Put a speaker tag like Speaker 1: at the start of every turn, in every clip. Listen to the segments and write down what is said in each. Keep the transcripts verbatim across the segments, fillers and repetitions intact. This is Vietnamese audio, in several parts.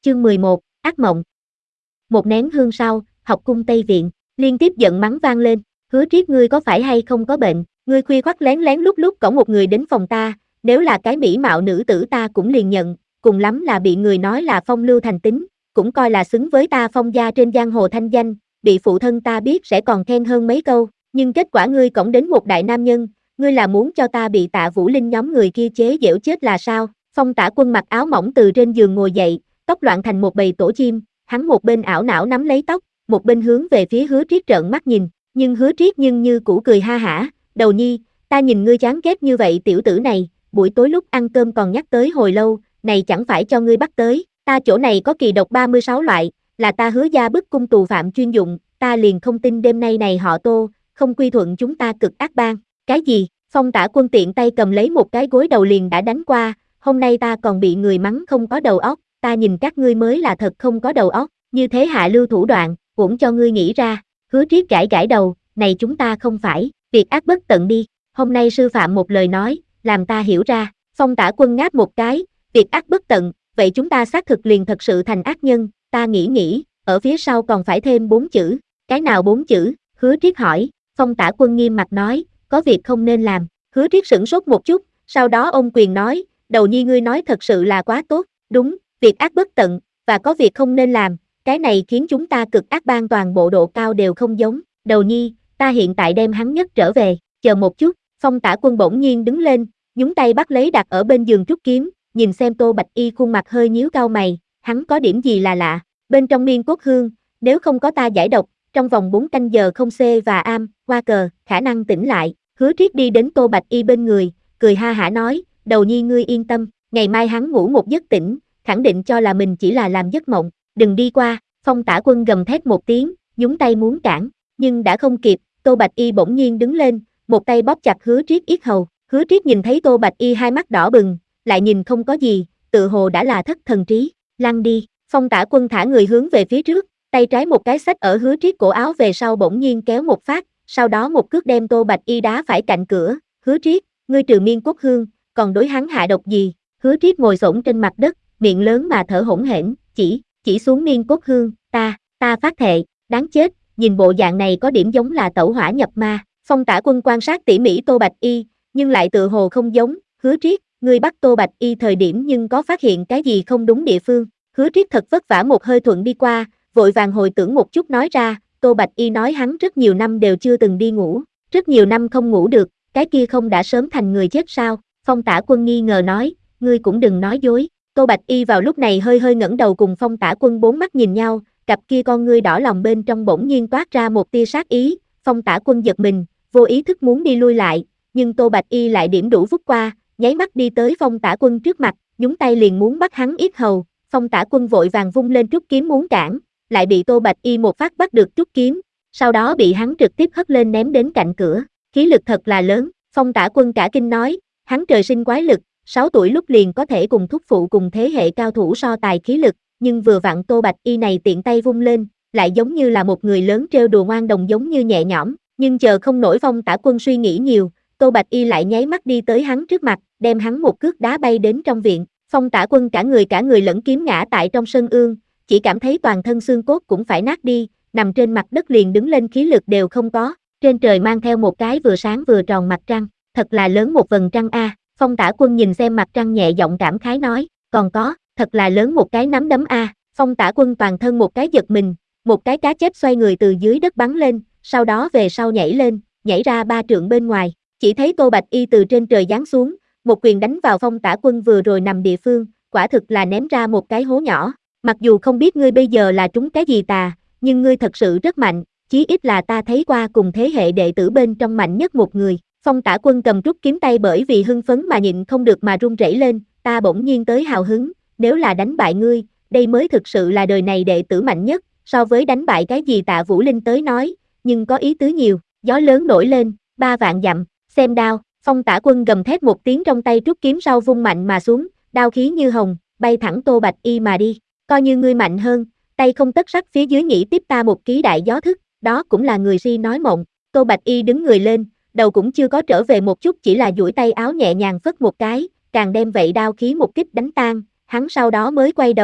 Speaker 1: Chương mười một, ác mộng. Một nén hương sau, học cung Tây Viện, liên tiếp giận mắng vang lên, Hứa Triết ngươi có phải hay không có bệnh, ngươi khuya khoắt lén lén lúc lúc cõng một người đến phòng ta, nếu là cái mỹ mạo nữ tử ta cũng liền nhận, cùng lắm là bị người nói là phong lưu thành tính, cũng coi là xứng với ta Phong gia trên giang hồ thanh danh, bị phụ thân ta biết sẽ còn khen hơn mấy câu, nhưng kết quả ngươi cõng đến một đại nam nhân, ngươi là muốn cho ta bị Tạ Vũ Linh nhóm người kia chế giễu chết là sao? Phong Tả Quân mặc áo mỏng từ trên giường ngồi dậy, tóc loạn thành một bầy tổ chim, hắn một bên ảo não nắm lấy tóc, một bên hướng về phía Hứa Triết trợn mắt nhìn, nhưng Hứa Triết nhưng như cũ cười ha hả, đầu nhi, ta nhìn ngươi chán ghét như vậy tiểu tử này, buổi tối lúc ăn cơm còn nhắc tới hồi lâu, này chẳng phải cho ngươi bắt tới, ta chỗ này có kỳ độc ba mươi sáu loại, là ta Hứa gia bức cung tù phạm chuyên dụng, ta liền không tin đêm nay này họ Tô, không quy thuận chúng ta cực ác bang, cái gì? Phong Tả Quân tiện tay cầm lấy một cái gối đầu liền đã đánh qua, hôm nay ta còn bị người mắng không có đầu óc, ta nhìn các ngươi mới là thật không có đầu óc, như thế hạ lưu thủ đoạn, cũng cho ngươi nghĩ ra. Hứa Triết gãi gãi đầu, này chúng ta không phải, việc ác bất tận đi, hôm nay sư phạm một lời nói, làm ta hiểu ra. Phong Tả Quân ngáp một cái, việc ác bất tận, vậy chúng ta xác thực liền thật sự thành ác nhân, ta nghĩ nghĩ, ở phía sau còn phải thêm bốn chữ, cái nào bốn chữ? Hứa Triết hỏi. Phong Tả Quân nghiêm mặt nói, có việc không nên làm. Hứa Triết sửng sốt một chút, sau đó ôm quyền nói, đầu nhi ngươi nói thật sự là quá tốt, đúng, việc ác bất tận, và có việc không nên làm, cái này khiến chúng ta cực ác bang toàn bộ độ cao đều không giống, đầu nhi, ta hiện tại đem hắn nhất trở về, chờ một chút. Phong Tả Quân bỗng nhiên đứng lên, nhúng tay bắt lấy đặt ở bên giường trúc kiếm, nhìn xem Tô Bạch Y khuôn mặt hơi nhíu cau mày, hắn có điểm gì là lạ, bên trong miên cốt hương, nếu không có ta giải độc, trong vòng bốn canh giờ không xê và am, qua cờ, khả năng tỉnh lại. Hứa Triết đi đến Tô Bạch Y bên người, cười ha hả nói, đầu nhi ngươi yên tâm, ngày mai hắn ngủ một giấc tỉnh, khẳng định cho là mình chỉ là làm giấc mộng, đừng đi qua. Phong Tả Quân gầm thét một tiếng, nhúng tay muốn cản, nhưng đã không kịp, Tô Bạch Y bỗng nhiên đứng lên, một tay bóp chặt Hứa Triết yết hầu. Hứa Triết nhìn thấy Tô Bạch Y hai mắt đỏ bừng, lại nhìn không có gì, tự hồ đã là thất thần trí, lăn đi. Phong Tả Quân thả người hướng về phía trước, tay trái một cái xách ở Hứa Triết cổ áo về sau bỗng nhiên kéo một phát, sau đó một cước đem Tô Bạch Y đá phải cạnh cửa. Hứa Triết, ngươi trừ miên cốt hương, còn đối hắn hạ độc gì? Hứa Triết ngồi xổm trên mặt đất, miệng lớn mà thở hổn hển, chỉ, chỉ xuống miên cốt hương, ta, ta phát thệ, đáng chết, nhìn bộ dạng này có điểm giống là tẩu hỏa nhập ma. Phong Tả Quân quan sát tỉ mỉ Tô Bạch Y, nhưng lại tự hồ không giống. Hứa Triết, ngươi bắt Tô Bạch Y thời điểm nhưng có phát hiện cái gì không đúng địa phương? Hứa Triết thật vất vả một hơi thuận đi qua, vội vàng hồi tưởng một chút nói ra, Tô Bạch Y nói hắn rất nhiều năm đều chưa từng đi ngủ, rất nhiều năm không ngủ được, cái kia không đã sớm thành người chết sao? Phong Tả Quân nghi ngờ nói, ngươi cũng đừng nói dối. Tô Bạch Y vào lúc này hơi hơi ngẩng đầu cùng Phong Tả Quân bốn mắt nhìn nhau, cặp kia con ngươi đỏ lòng bên trong bỗng nhiên toát ra một tia sát ý. Phong Tả Quân giật mình, vô ý thức muốn đi lui lại, nhưng Tô Bạch Y lại điểm đủ vút qua, nháy mắt đi tới Phong Tả Quân trước mặt, nhúng tay liền muốn bắt hắn yết hầu. Phong Tả Quân vội vàng vung lên trúc kiếm muốn cản, lại bị Tô Bạch Y một phát bắt được trúc kiếm, sau đó bị hắn trực tiếp hất lên ném đến cạnh cửa, khí lực thật là lớn. Phong Tả Quân cả kinh nói, hắn trời sinh quái lực, sáu tuổi lúc liền có thể cùng thúc phụ cùng thế hệ cao thủ so tài khí lực, nhưng vừa vặn Tô Bạch Y này tiện tay vung lên, lại giống như là một người lớn trêu đùa ngoan đồng giống như nhẹ nhõm, nhưng chờ không nổi Phong Tả Quân suy nghĩ nhiều, Tô Bạch Y lại nháy mắt đi tới hắn trước mặt, đem hắn một cước đá bay đến trong viện. Phong Tả Quân cả người cả người lẫn kiếm ngã tại trong sân ương, chỉ cảm thấy toàn thân xương cốt cũng phải nát đi, nằm trên mặt đất liền đứng lên khí lực đều không có. Trên trời mang theo một cái vừa sáng vừa tròn mặt trăng, thật là lớn một vầng trăng a. Phong Tả Quân nhìn xem mặt trăng nhẹ giọng cảm khái nói, còn có, thật là lớn một cái nắm đấm a. Phong Tả Quân toàn thân một cái giật mình, một cái cá chép xoay người từ dưới đất bắn lên, sau đó về sau nhảy lên, nhảy ra ba trượng bên ngoài, chỉ thấy Tô Bạch Y từ trên trời giáng xuống, một quyền đánh vào Phong Tả Quân vừa rồi nằm địa phương, quả thực là ném ra một cái hố nhỏ. Mặc dù không biết ngươi bây giờ là trúng cái gì tà, nhưng ngươi thật sự rất mạnh, chí ít là ta thấy qua cùng thế hệ đệ tử bên trong mạnh nhất một người. Phong Tả Quân cầm trúc kiếm tay bởi vì hưng phấn mà nhịn không được mà run rẩy lên, ta bỗng nhiên tới hào hứng, nếu là đánh bại ngươi, đây mới thực sự là đời này đệ tử mạnh nhất, so với đánh bại cái gì Tạ Vũ Linh tới nói, nhưng có ý tứ nhiều. Gió lớn nổi lên, ba vạn dặm, xem đao. Phong Tả Quân gầm thét một tiếng trong tay trúc kiếm sau vung mạnh mà xuống, đao khí như hồng, bay thẳng Tô Bạch Y mà đi. Coi như ngươi mạnh hơn, tay không tất sắt phía dưới nghĩ tiếp ta một ký đại gió thức, đó cũng là người si nói mộng. Tô Bạch Y đứng người lên, đầu cũng chưa có trở về một chút, chỉ là duỗi tay áo nhẹ nhàng phất một cái, càng đem vậy đao khí một kích đánh tan, hắn sau đó mới quay đầu,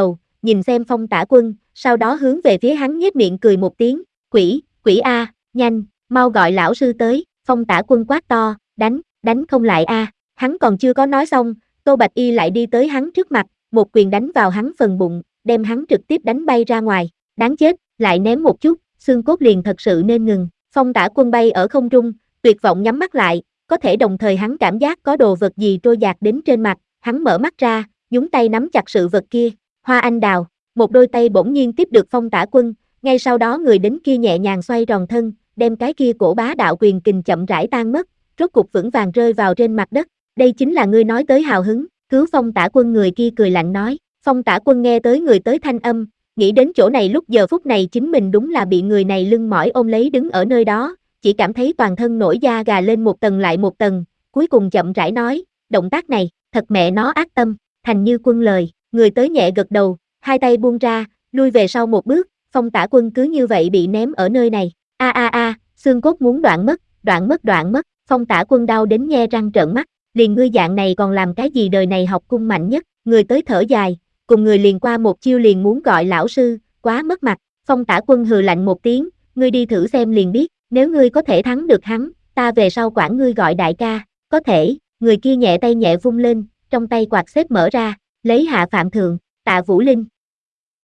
Speaker 1: nhìn xem Phong Tả Quân, sau đó hướng về phía hắn nhếch miệng cười một tiếng, quỷ, quỷ a, nhanh, mau gọi lão sư tới, Phong Tả Quân quát to, đánh, đánh không lại a, hắn còn chưa có nói xong, Tô Bạch Y lại đi tới hắn trước mặt, một quyền đánh vào hắn phần bụng, đem hắn trực tiếp đánh bay ra ngoài, đáng chết, lại ném một chút, xương cốt liền thật sự nên ngừng, Phong Tả Quân bay ở không trung, tuyệt vọng nhắm mắt lại, có thể đồng thời hắn cảm giác có đồ vật gì trôi dạt đến trên mặt, hắn mở mắt ra, nhúng tay nắm chặt sự vật kia, Hoa Anh Đào, một đôi tay bỗng nhiên tiếp được Phong Tả Quân, ngay sau đó người đến kia nhẹ nhàng xoay tròn thân, đem cái kia cổ bá đạo quyền kình chậm rãi tan mất, rốt cục vững vàng rơi vào trên mặt đất, đây chính là ngươi nói tới hào hứng, cứu Phong Tả Quân, người kia cười lạnh nói, Phong Tả Quân nghe tới người tới thanh âm, nghĩ đến chỗ này lúc giờ phút này chính mình đúng là bị người này lưng mỏi ôm lấy đứng ở nơi đó, chỉ cảm thấy toàn thân nổi da gà lên một tầng lại một tầng, cuối cùng chậm rãi nói, động tác này, thật mẹ nó ác tâm, thành như quân lời, người tới nhẹ gật đầu, hai tay buông ra, lui về sau một bước, Phong Tả Quân cứ như vậy bị ném ở nơi này, a a a, xương cốt muốn đoạn mất, đoạn mất đoạn mất, Phong Tả Quân đau đến nhe răng trợn mắt, liền ngươi dạng này còn làm cái gì, đời này học cung mạnh nhất, người tới thở dài, cùng người liền qua một chiêu liền muốn gọi lão sư, quá mất mặt, Phong Tả Quân hừ lạnh một tiếng, ngươi đi thử xem liền biết, nếu ngươi có thể thắng được hắn, ta về sau quản ngươi gọi đại ca, có thể, người kia nhẹ tay nhẹ vung lên, trong tay quạt xếp mở ra, lấy hạ Phạm Thượng, Tạ Vũ Linh,